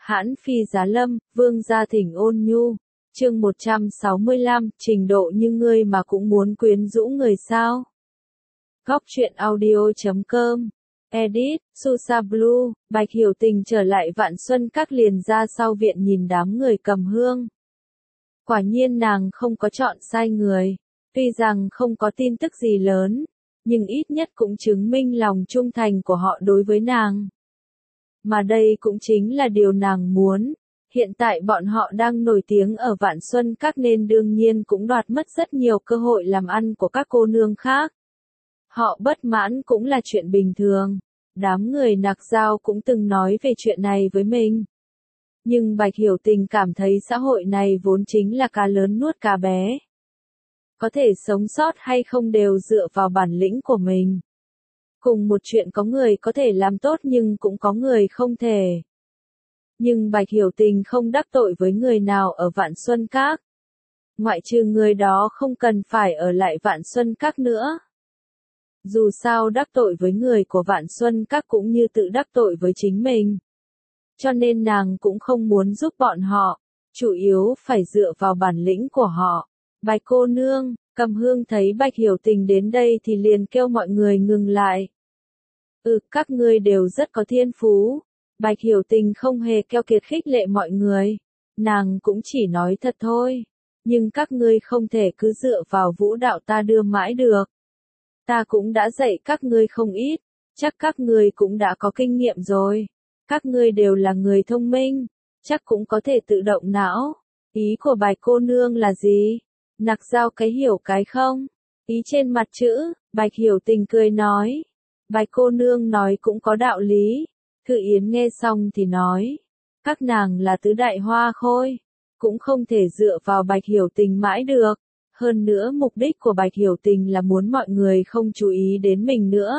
Hãn Phi Giá Lâm, Vương Gia Thỉnh Ôn Nhu. Chương 165, trình độ như ngươi mà cũng muốn quyến rũ người sao? Góc truyện audio.com. Edit, Susa Blue, Bạch Hiểu Tình trở lại Vạn Xuân Các liền ra sau viện nhìn đám người cầm hương. Quả nhiên nàng không có chọn sai người. Tuy rằng không có tin tức gì lớn, nhưng ít nhất cũng chứng minh lòng trung thành của họ đối với nàng. Mà đây cũng chính là điều nàng muốn. Hiện tại bọn họ đang nổi tiếng ở Vạn Xuân Các nên đương nhiên cũng đoạt mất rất nhiều cơ hội làm ăn của các cô nương khác. Họ bất mãn cũng là chuyện bình thường. Đám người Nạc Dao cũng từng nói về chuyện này với mình. Nhưng Bạch Hiểu Tình cảm thấy xã hội này vốn chính là cá lớn nuốt cá bé. Có thể sống sót hay không đều dựa vào bản lĩnh của mình. Cùng một chuyện có người có thể làm tốt nhưng cũng có người không thể. Nhưng Bạch Hiểu Tình không đắc tội với người nào ở Vạn Xuân Các. Ngoại trừ người đó không cần phải ở lại Vạn Xuân Các nữa. Dù sao đắc tội với người của Vạn Xuân Các cũng như tự đắc tội với chính mình. Cho nên nàng cũng không muốn giúp bọn họ, chủ yếu phải dựa vào bản lĩnh của họ. Bạch cô nương, Cầm Hương thấy Bạch Hiểu Tình đến đây thì liền kêu mọi người ngừng lại. Các ngươi đều rất có thiên phú. Bạch Hiểu Tình không hề keo kiệt khích lệ mọi người. Nàng cũng chỉ nói thật thôi. Nhưng các ngươi không thể cứ dựa vào vũ đạo ta đưa mãi được. Ta cũng đã dạy các ngươi không ít. Chắc các ngươi cũng đã có kinh nghiệm rồi. Các ngươi đều là người thông minh. Chắc cũng có thể tự động não. Ý của Bạch cô nương là gì? Nạc Dao cái hiểu cái không? Ý trên mặt chữ, Bạch Hiểu Tình cười nói. Bạch cô nương nói cũng có đạo lý. Thư Yến nghe xong thì nói. Các nàng là tứ đại hoa khôi. Cũng không thể dựa vào Bạch Hiểu Tình mãi được. Hơn nữa mục đích của Bạch Hiểu Tình là muốn mọi người không chú ý đến mình nữa.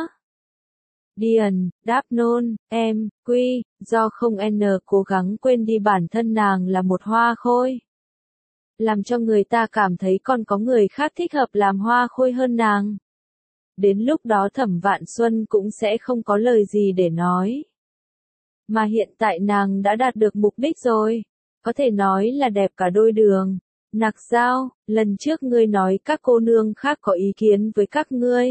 Điền, đáp nôn, em, quy, do không cố gắng quên đi bản thân nàng là một hoa khôi. Làm cho người ta cảm thấy còn có người khác thích hợp làm hoa khôi hơn nàng. Đến lúc đó Thẩm Vạn Xuân cũng sẽ không có lời gì để nói. Mà hiện tại nàng đã đạt được mục đích rồi. Có thể nói là đẹp cả đôi đường. Nạc Dao, lần trước ngươi nói các cô nương khác có ý kiến với các ngươi.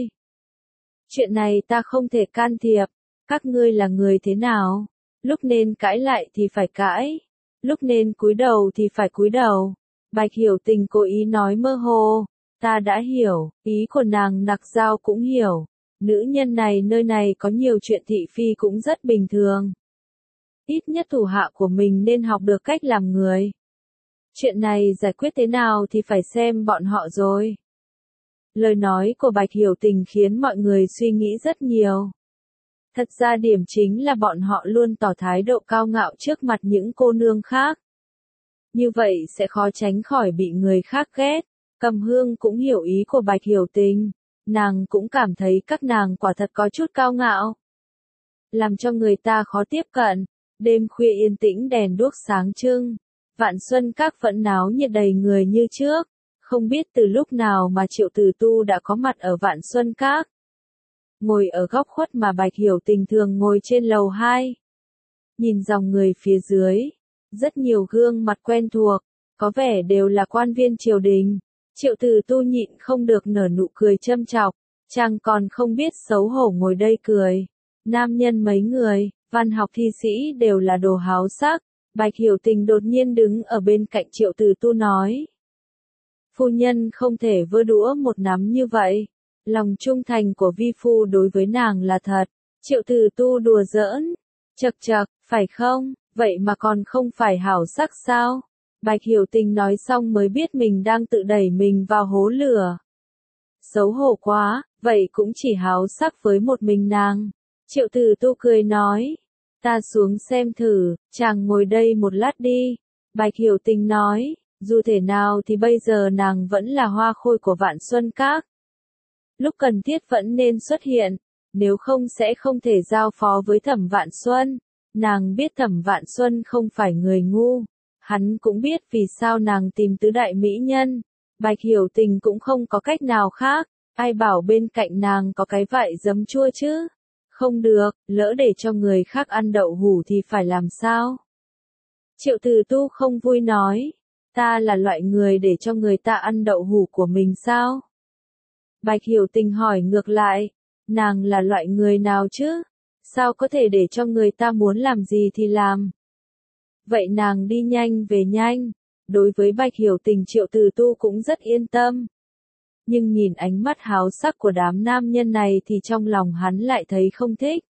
Chuyện này ta không thể can thiệp. Các ngươi là người thế nào? Lúc nên cãi lại thì phải cãi. Lúc nên cúi đầu thì phải cúi đầu. Bạch Hiểu Tình cố ý nói mơ hồ. Ta đã hiểu, ý của nàng Nạc Dao cũng hiểu. Nữ nhân này nơi này có nhiều chuyện thị phi cũng rất bình thường. Ít nhất thủ hạ của mình nên học được cách làm người. Chuyện này giải quyết thế nào thì phải xem bọn họ rồi. Lời nói của Bạch Hiểu Tình khiến mọi người suy nghĩ rất nhiều. Thật ra điểm chính là bọn họ luôn tỏ thái độ cao ngạo trước mặt những cô nương khác. Như vậy sẽ khó tránh khỏi bị người khác ghét. Cầm Hương cũng hiểu ý của Bạch Hiểu Tình. Nàng cũng cảm thấy các nàng quả thật có chút cao ngạo. Làm cho người ta khó tiếp cận. Đêm khuya yên tĩnh đèn đuốc sáng trưng. Vạn Xuân Các vẫn náo nhiệt đầy người như trước. Không biết từ lúc nào mà Triệu Tử Tu đã có mặt ở Vạn Xuân Các. Ngồi ở góc khuất mà Bạch Hiểu Tình thường ngồi trên lầu 2. Nhìn dòng người phía dưới. Rất nhiều gương mặt quen thuộc. Có vẻ đều là quan viên triều đình. Triệu Tử Tu nhịn không được nở nụ cười châm chọc. Chàng còn không biết xấu hổ ngồi đây cười. Nam nhân mấy người, văn học thi sĩ đều là đồ háo sắc. Bạch Hiểu Tình đột nhiên đứng ở bên cạnh Triệu Tử Tu nói. Phu nhân không thể vơ đũa một nắm như vậy. Lòng trung thành của vi phu đối với nàng là thật. Triệu Tử Tu đùa giỡn. Chậc chậc, phải không? Vậy mà còn không phải hảo sắc sao? Bạch Hiểu Tình nói xong mới biết mình đang tự đẩy mình vào hố lửa. Xấu hổ quá, vậy cũng chỉ háo sắc với một mình nàng. Triệu Tử Tu cười nói. Ta xuống xem thử, chàng ngồi đây một lát đi. Bạch Hiểu Tình nói, dù thể nào thì bây giờ nàng vẫn là hoa khôi của Vạn Xuân Các. Lúc cần thiết vẫn nên xuất hiện, nếu không sẽ không thể giao phó với Thẩm Vạn Xuân. Nàng biết Thẩm Vạn Xuân không phải người ngu. Hắn cũng biết vì sao nàng tìm tứ đại mỹ nhân. Bạch Hiểu Tình cũng không có cách nào khác. Ai bảo bên cạnh nàng có cái vại giấm chua chứ? Không được, lỡ để cho người khác ăn đậu hủ thì phải làm sao? Triệu Từ Tu không vui nói, ta là loại người để cho người ta ăn đậu hũ của mình sao? Bạch Hiểu Tình hỏi ngược lại, nàng là loại người nào chứ? Sao có thể để cho người ta muốn làm gì thì làm? Vậy nàng đi nhanh về nhanh. Đối với Bạch Hiểu Tình Triệu Từ Tu cũng rất yên tâm. Nhưng nhìn ánh mắt háo sắc của đám nam nhân này thì trong lòng hắn lại thấy không thích.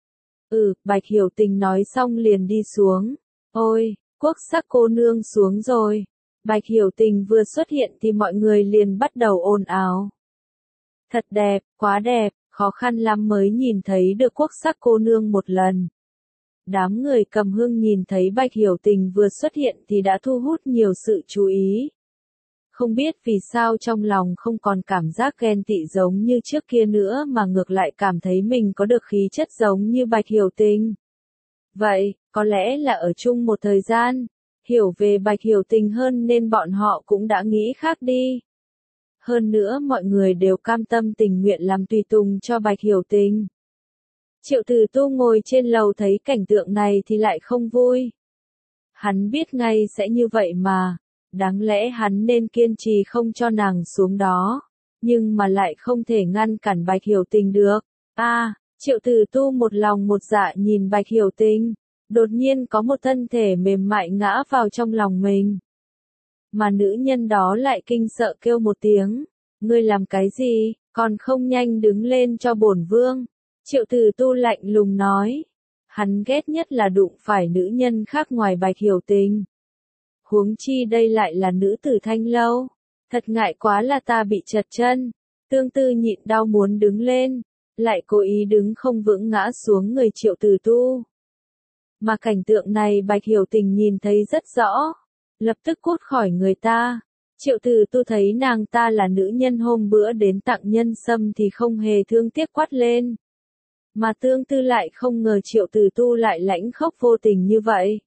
Bạch Hiểu Tình nói xong liền đi xuống. Ôi, Quốc sắc cô nương xuống rồi. Bạch Hiểu Tình vừa xuất hiện thì mọi người liền bắt đầu ồn ào. Thật đẹp, quá đẹp, khó khăn lắm mới nhìn thấy được Quốc sắc cô nương một lần. Đám người cầm hương nhìn thấy Bạch Hiểu Tình vừa xuất hiện thì đã thu hút nhiều sự chú ý. Không biết vì sao trong lòng không còn cảm giác ghen tị giống như trước kia nữa mà ngược lại cảm thấy mình có được khí chất giống như Bạch Hiểu Tình. Vậy, có lẽ là ở chung một thời gian, hiểu về Bạch Hiểu Tình hơn nên bọn họ cũng đã nghĩ khác đi. Hơn nữa mọi người đều cam tâm tình nguyện làm tùy tùng cho Bạch Hiểu Tình. Triệu Từ Tu ngồi trên lầu thấy cảnh tượng này thì lại không vui. Hắn biết ngay sẽ như vậy mà, đáng lẽ hắn nên kiên trì không cho nàng xuống đó, nhưng mà lại không thể ngăn cản Bạch Hiểu Tình được. Triệu Từ Tu một lòng một dạ nhìn Bạch Hiểu Tình, đột nhiên có một thân thể mềm mại ngã vào trong lòng mình. Mà nữ nhân đó lại kinh sợ kêu một tiếng, ngươi làm cái gì, còn không nhanh đứng lên cho bổn vương. Triệu Từ Tu lạnh lùng nói, hắn ghét nhất là đụng phải nữ nhân khác ngoài Bạch Hiểu Tình. Huống chi đây lại là nữ tử Thanh Lâu, thật ngại quá là ta bị trật chân. Tương Tư nhịn đau muốn đứng lên, lại cố ý đứng không vững ngã xuống người Triệu Từ Tu. Mà cảnh tượng này Bạch Hiểu Tình nhìn thấy rất rõ, lập tức cút khỏi người ta. Triệu Từ Tu thấy nàng ta là nữ nhân hôm bữa đến tặng nhân sâm thì không hề thương tiếc quát lên. Mà Tương Tư lại không ngờ Triệu Từ Tu lại lãnh khốc vô tình như vậy.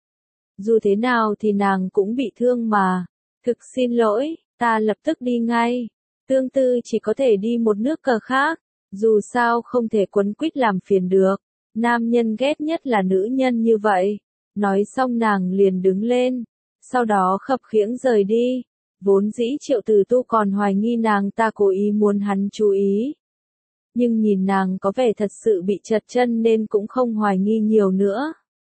Dù thế nào thì nàng cũng bị thương mà. Thực xin lỗi, ta lập tức đi ngay. Tương Tư chỉ có thể đi một nước cờ khác, dù sao không thể quấn quýt làm phiền được. Nam nhân ghét nhất là nữ nhân như vậy. Nói xong nàng liền đứng lên, sau đó khập khiễng rời đi. Vốn dĩ Triệu Từ Tu còn hoài nghi nàng ta cố ý muốn hắn chú ý. Nhưng nhìn nàng có vẻ thật sự bị trật chân nên cũng không hoài nghi nhiều nữa.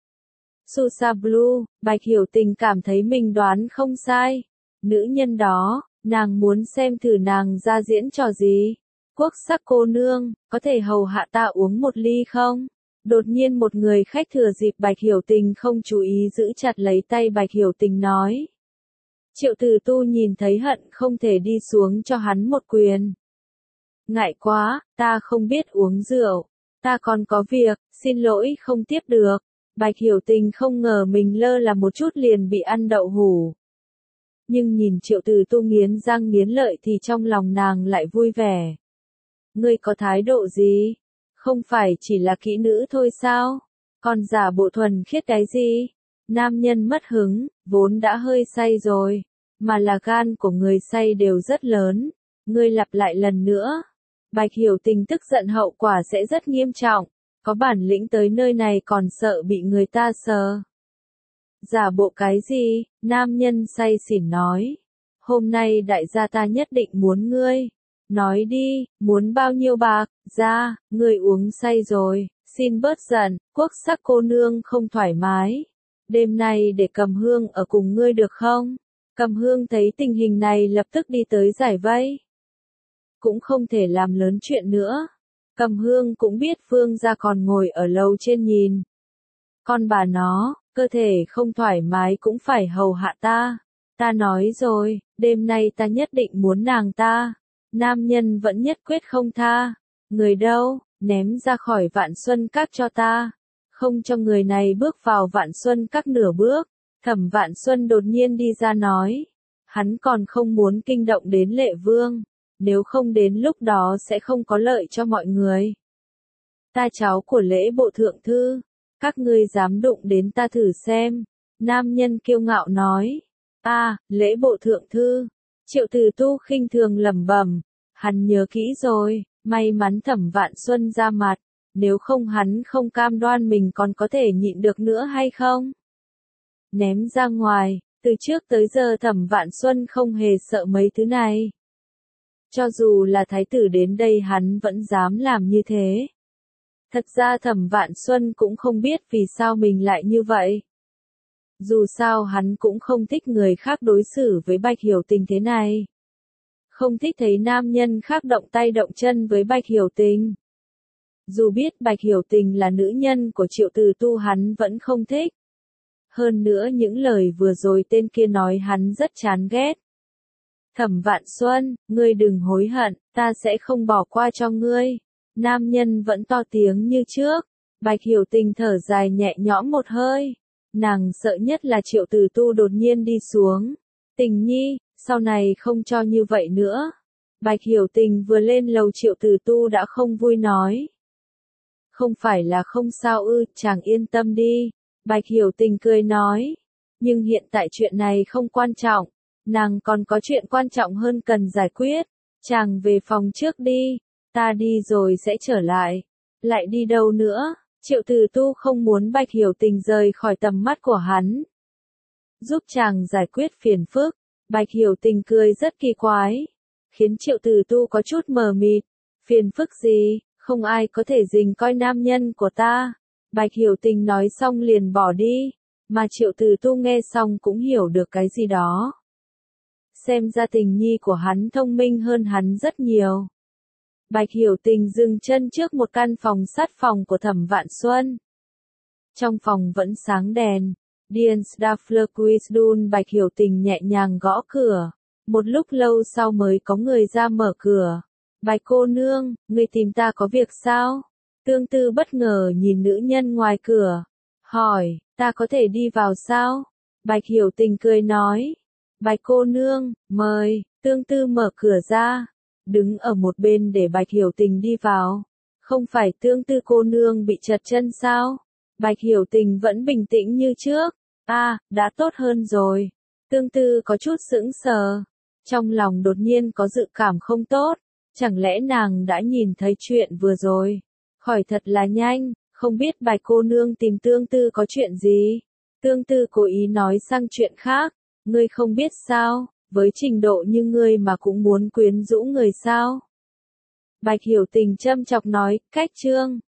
Susa Blue, Bạch Hiểu Tình cảm thấy mình đoán không sai. Nữ nhân đó, nàng muốn xem thử nàng ra diễn trò gì. Quốc sắc cô nương, có thể hầu hạ ta uống một ly không? Đột nhiên một người khách thừa dịp Bạch Hiểu Tình không chú ý giữ chặt lấy tay Bạch Hiểu Tình nói. Triệu Từ Tu nhìn thấy hận không thể đi xuống cho hắn một quyền. Ngại quá, ta không biết uống rượu. Ta còn có việc, xin lỗi không tiếp được. Bạch Hiểu Tình không ngờ mình lơ là một chút liền bị ăn đậu hũ. Nhưng nhìn Triệu Từ Tu nghiến răng nghiến lợi thì trong lòng nàng lại vui vẻ. Ngươi có thái độ gì? Không phải chỉ là kỹ nữ thôi sao? Còn giả bộ thuần khiết cái gì? Nam nhân mất hứng, vốn đã hơi say rồi. Mà là gan của người say đều rất lớn. Ngươi lặp lại lần nữa. Bạch Hiểu Tình tức giận hậu quả sẽ rất nghiêm trọng. Có bản lĩnh tới nơi này còn sợ bị người ta sờ. Giả bộ cái gì? Nam nhân say xỉn nói. Hôm nay đại gia ta nhất định muốn ngươi. Nói đi, muốn bao nhiêu bạc? Ra, ngươi uống say rồi, xin bớt giận. Quốc sắc cô nương không thoải mái. Đêm nay để Cầm Hương ở cùng ngươi được không? Cầm Hương thấy tình hình này lập tức đi tới giải vây. Cũng không thể làm lớn chuyện nữa. Cầm Hương cũng biết Vương gia còn ngồi ở lầu trên nhìn. Con bà nó, cơ thể không thoải mái cũng phải hầu hạ ta. Ta nói rồi, đêm nay ta nhất định muốn nàng ta. Nam nhân vẫn nhất quyết không tha. Người đâu, ném ra khỏi Vạn Xuân Các cho ta. Không cho người này bước vào Vạn Xuân Các nửa bước. Thẩm Vạn Xuân đột nhiên đi ra nói. Hắn còn không muốn kinh động đến Lệ Vương. Nếu không đến lúc đó sẽ không có lợi cho mọi người. Ta cháu của Lễ Bộ Thượng Thư. Các ngươi dám đụng đến ta thử xem. Nam nhân kiêu ngạo nói. Lễ Bộ Thượng Thư. Triệu Từ Tu khinh thường lẩm bẩm. Hắn nhớ kỹ rồi, may mắn Thẩm Vạn Xuân ra mặt. Nếu không hắn không cam đoan mình còn có thể nhịn được nữa hay không? ném ra ngoài, từ trước tới giờ Thẩm Vạn Xuân không hề sợ mấy thứ này. Cho dù là thái tử đến đây hắn vẫn dám làm như thế. Thật ra Thẩm Vạn Xuân cũng không biết vì sao mình lại như vậy. Dù sao hắn cũng không thích người khác đối xử với Bạch Hiểu Tình thế này. Không thích thấy nam nhân khác động tay động chân với Bạch Hiểu Tình. Dù biết Bạch Hiểu Tình là nữ nhân của Triệu Từ Tu hắn vẫn không thích. Hơn nữa những lời vừa rồi tên kia nói hắn rất chán ghét. Thẩm Vạn Xuân, ngươi đừng hối hận, ta sẽ không bỏ qua cho ngươi. Nam nhân vẫn to tiếng như trước. Bạch Hiểu Tình thở dài nhẹ nhõm một hơi. Nàng sợ nhất là Triệu Từ Tu đột nhiên đi xuống. Tình nhi, sau này không cho như vậy nữa. Bạch Hiểu Tình vừa lên lầu Triệu Từ Tu đã không vui nói. Không phải là không sao ư, chàng yên tâm đi. Bạch Hiểu Tình cười nói. Nhưng hiện tại chuyện này không quan trọng. Nàng còn có chuyện quan trọng hơn cần giải quyết. Chàng về phòng trước đi. Ta đi rồi sẽ trở lại. Lại đi đâu nữa? Triệu Từ Tu không muốn Bạch Hiểu Tình rời khỏi tầm mắt của hắn. Giúp chàng giải quyết phiền phức. Bạch Hiểu Tình cười rất kỳ quái. Khiến Triệu Từ Tu có chút mờ mịt. Phiền phức gì? Không ai có thể dình coi nam nhân của ta. Bạch Hiểu Tình nói xong liền bỏ đi. Mà Triệu Từ Tu nghe xong cũng hiểu được cái gì đó. Xem ra tình nhi của hắn thông minh hơn hắn rất nhiều. Bạch Hiểu Tình dừng chân trước một căn phòng sát phòng của Thẩm Vạn Xuân. Trong phòng vẫn sáng đèn. Dien Staflerquisdun Bạch Hiểu Tình nhẹ nhàng gõ cửa. Một lúc lâu sau mới có người ra mở cửa. Bạch cô nương, người tìm ta có việc sao? Tương Tư bất ngờ nhìn nữ nhân ngoài cửa. Hỏi, ta có thể đi vào sao? Bạch Hiểu Tình cười nói. Bạch cô nương, mời. Tương Tư mở cửa ra. Đứng ở một bên để Bạch Hiểu Tình đi vào. Không phải Tương Tư cô nương bị trật chân sao? Bạch Hiểu Tình vẫn bình tĩnh như trước. Đã tốt hơn rồi. Tương Tư có chút sững sờ. Trong lòng đột nhiên có dự cảm không tốt. Chẳng lẽ nàng đã nhìn thấy chuyện vừa rồi? Khỏi thật là nhanh, không biết Bạch cô nương tìm Tương Tư có chuyện gì? Tương Tư cố ý nói sang chuyện khác. Ngươi không biết sao, với trình độ như ngươi mà cũng muốn quyến rũ người sao? Bạch Hiểu Tình châm chọc nói, cách trương.